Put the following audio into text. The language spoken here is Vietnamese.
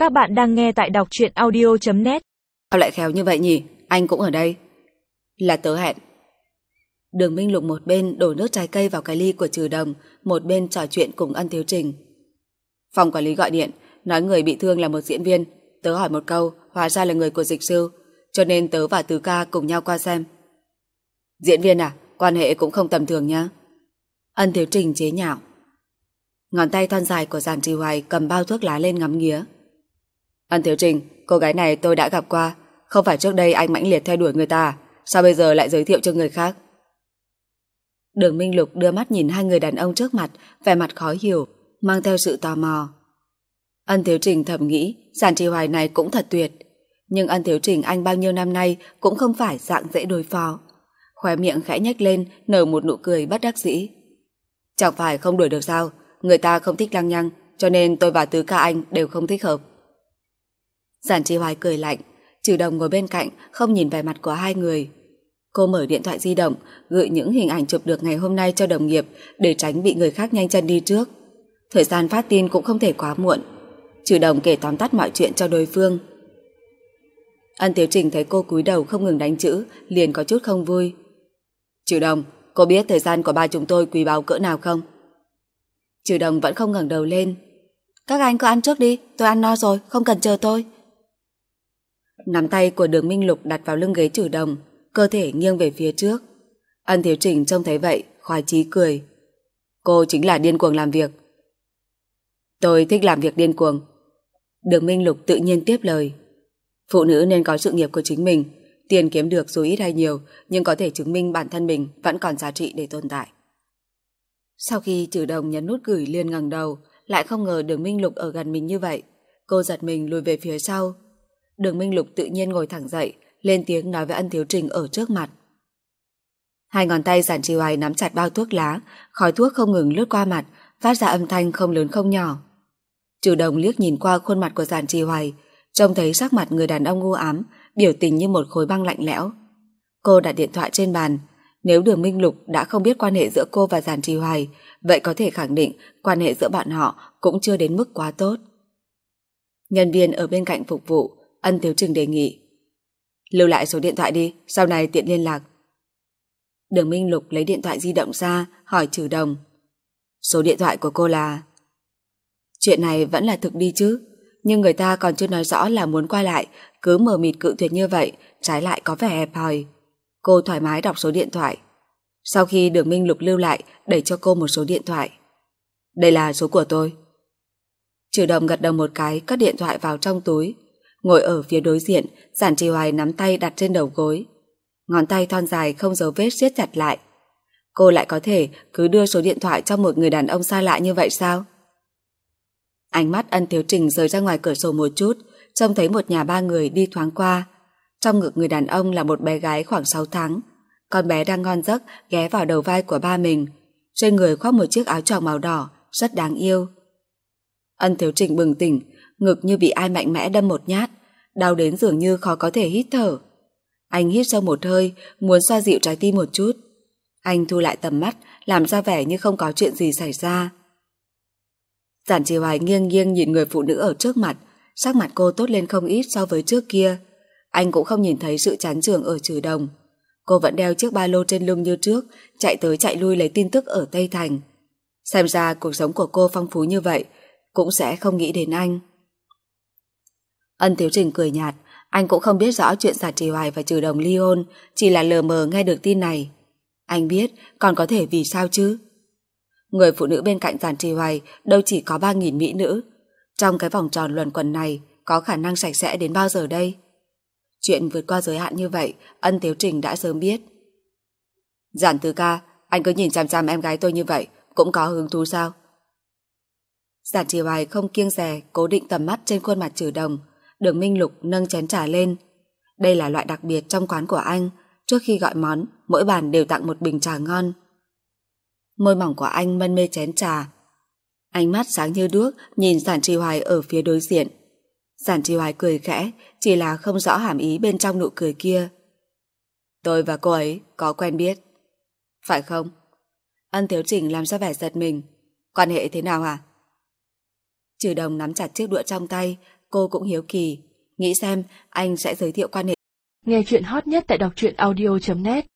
Các bạn đang nghe tại đọc truyện audio.net. Sao lại khéo như vậy nhỉ? Anh cũng ở đây. Là tớ hẹn. Đường Minh Lục một bên đổ nước trái cây vào cái ly của Trừ Đồng, một bên trò chuyện cùng Ân Thiếu Trình. Phòng quản lý gọi điện, nói người bị thương là một diễn viên. Tớ hỏi một câu, hóa ra là người của Dịch Sư, cho nên tớ và Tứ Ca cùng nhau qua xem. Diễn viên à? Quan hệ cũng không tầm thường nhá. Ân Thiếu Trình chế nhạo. Ngón tay thon dài của Giản Trì Hoài cầm bao thuốc lá lên ngắm nghía. Ân Thiếu Trình, cô gái này tôi đã gặp qua. Không phải trước đây anh mãnh liệt theo đuổi người ta à? Sao bây giờ lại giới thiệu cho người khác? Đường Minh Lục đưa mắt nhìn hai người đàn ông trước mặt, vẻ mặt khó hiểu, mang theo sự tò mò. Ân Thiếu Trình thầm nghĩ Giản Trì Hoài này cũng thật tuyệt. Nhưng Ân Thiếu Trình anh bao nhiêu năm nay cũng không phải dạng dễ đối phó. Khóe miệng khẽ nhếch lên, nở một nụ cười bất đắc dĩ. Chẳng phải không đuổi được sao? Người ta không thích lăng nhăng, cho nên tôi và Tứ Ca anh đều không thích hợp. Giản Trì Hoài cười lạnh. Trừ Đồng ngồi bên cạnh, không nhìn vẻ mặt của hai người. Cô mở điện thoại di động, gửi những hình ảnh chụp được ngày hôm nay cho đồng nghiệp để tránh bị người khác nhanh chân đi trước. Thời gian phát tin cũng không thể quá muộn. Trừ Đồng kể tóm tắt mọi chuyện cho đối phương. Ân Thiếu Trình thấy cô cúi đầu không ngừng đánh chữ, liền có chút không vui. Trừ Đồng, cô biết thời gian của ba chúng tôi quý báu cỡ nào không? Trừ Đồng vẫn không ngẩng đầu lên. Các anh cứ ăn trước đi, tôi ăn no rồi, không cần chờ tôi. Nắm tay của Đường Minh Lục đặt vào lưng ghế Trừ Đồng, cơ thể nghiêng về phía trước. Ân Thiếu Trình trông thấy vậy, khoái chí cười. Cô chính là điên cuồng làm việc. Tôi thích làm việc điên cuồng. Đường Minh Lục tự nhiên tiếp lời. Phụ nữ nên có sự nghiệp của chính mình, tiền kiếm được dù ít hay nhiều, nhưng có thể chứng minh bản thân mình vẫn còn giá trị để tồn tại. Sau khi Trừ Đồng nhấn nút gửi liền ngẩng đầu, lại không ngờ Đường Minh Lục ở gần mình như vậy. Cô giật mình lùi về phía sau. Đường Minh Lục tự nhiên ngồi thẳng dậy, lên tiếng nói với Ân Thiếu Trình ở trước mặt. Hai ngón tay Giản Trì Hoài nắm chặt bao thuốc lá, khói thuốc không ngừng lướt qua mặt, phát ra âm thanh không lớn không nhỏ. Trừ Đồng liếc nhìn qua khuôn mặt của Giản Trì Hoài, trông thấy sắc mặt người đàn ông u ám, biểu tình như một khối băng lạnh lẽo. Cô đặt điện thoại trên bàn. Nếu Đường Minh Lục đã không biết quan hệ giữa cô và Giản Trì Hoài, vậy có thể khẳng định quan hệ giữa bọn họ cũng chưa đến mức quá tốt. Nhân viên ở bên cạnh phục vụ, Ân Thiếu Trình đề nghị. Lưu lại số điện thoại đi, sau này tiện liên lạc. Đường Minh Lục lấy điện thoại di động ra, hỏi Trừ Đồng. Số điện thoại của cô là... Chuyện này vẫn là thực đi chứ, nhưng người ta còn chưa nói rõ là muốn qua lại, cứ mờ mịt cự tuyệt như vậy, trái lại có vẻ hẹp hòi. Cô thoải mái đọc số điện thoại. Sau khi Đường Minh Lục lưu lại, đẩy cho cô một số điện thoại. Đây là số của tôi. Trừ Đồng gật đầu một cái, cất điện thoại vào trong túi. Ngồi ở phía đối diện, Giản Trì Hoài nắm tay đặt trên đầu gối. Ngón tay thon dài không dấu vết siết chặt lại. Cô lại có thể cứ đưa số điện thoại cho một người đàn ông xa lạ như vậy sao? Ánh mắt Ân Thiếu Trình rời ra ngoài cửa sổ một chút, trông thấy một nhà ba người đi thoáng qua. Trong ngực người đàn ông là một bé gái khoảng 6 tháng. Con bé đang ngon giấc ghé vào đầu vai của ba mình. Trên người khoác một chiếc áo choàng màu đỏ, rất đáng yêu. Ân Thiếu Trình bừng tỉnh, ngực như bị ai mạnh mẽ đâm một nhát, đau đến dường như khó có thể hít thở. Anh hít sâu một hơi, muốn xoa dịu trái tim một chút. Anh thu lại tầm mắt, làm ra vẻ như không có chuyện gì xảy ra. Giản Trì Hoài nghiêng nghiêng nhìn người phụ nữ ở trước mặt, sắc mặt cô tốt lên không ít so với trước kia. Anh cũng không nhìn thấy sự chán chường ở Trừ Đồng. Cô vẫn đeo chiếc ba lô trên lưng như trước, chạy tới chạy lui lấy tin tức ở Tây Thành. Xem ra cuộc sống của cô phong phú như vậy, cũng sẽ không nghĩ đến anh. Ân Thiếu Trình cười nhạt, anh cũng không biết rõ chuyện Giản Trì Hoài và Trừ Đồng ly hôn, chỉ là lờ mờ nghe được tin này. Anh biết, còn có thể vì sao chứ? Người phụ nữ bên cạnh Giản Trì Hoài đâu chỉ có 3.000 mỹ nữ. Trong cái vòng tròn luẩn quẩn này, có khả năng sạch sẽ đến bao giờ đây? Chuyện vượt qua giới hạn như vậy, Ân Thiếu Trình đã sớm biết. Giản Tứ Ca, anh cứ nhìn chằm chằm em gái tôi như vậy, cũng có hứng thú sao? Giản Trì Hoài không kiêng dè, cố định tầm mắt trên khuôn mặt Trừ Đồng. Đường Minh Lục nâng chén trà lên. Đây là loại đặc biệt trong quán của anh. Trước khi gọi món, mỗi bàn đều tặng một bình trà ngon. Môi mỏng của anh mân mê chén trà. Ánh mắt sáng như đuốc nhìn Giản Trì Hoài ở phía đối diện. Giản Trì Hoài cười khẽ, chỉ là không rõ hàm ý bên trong nụ cười kia. Tôi và cô ấy có quen biết. Phải không? Ân Thiếu Trình làm ra vẻ giật mình. Quan hệ thế nào hả? Trừ Đồng nắm chặt chiếc đũa trong tay, Cô cũng hiếu kỳ, nghĩ xem anh sẽ giới thiệu quan hệ. Nghe chuyện hot nhất tại đọc truyện audio.net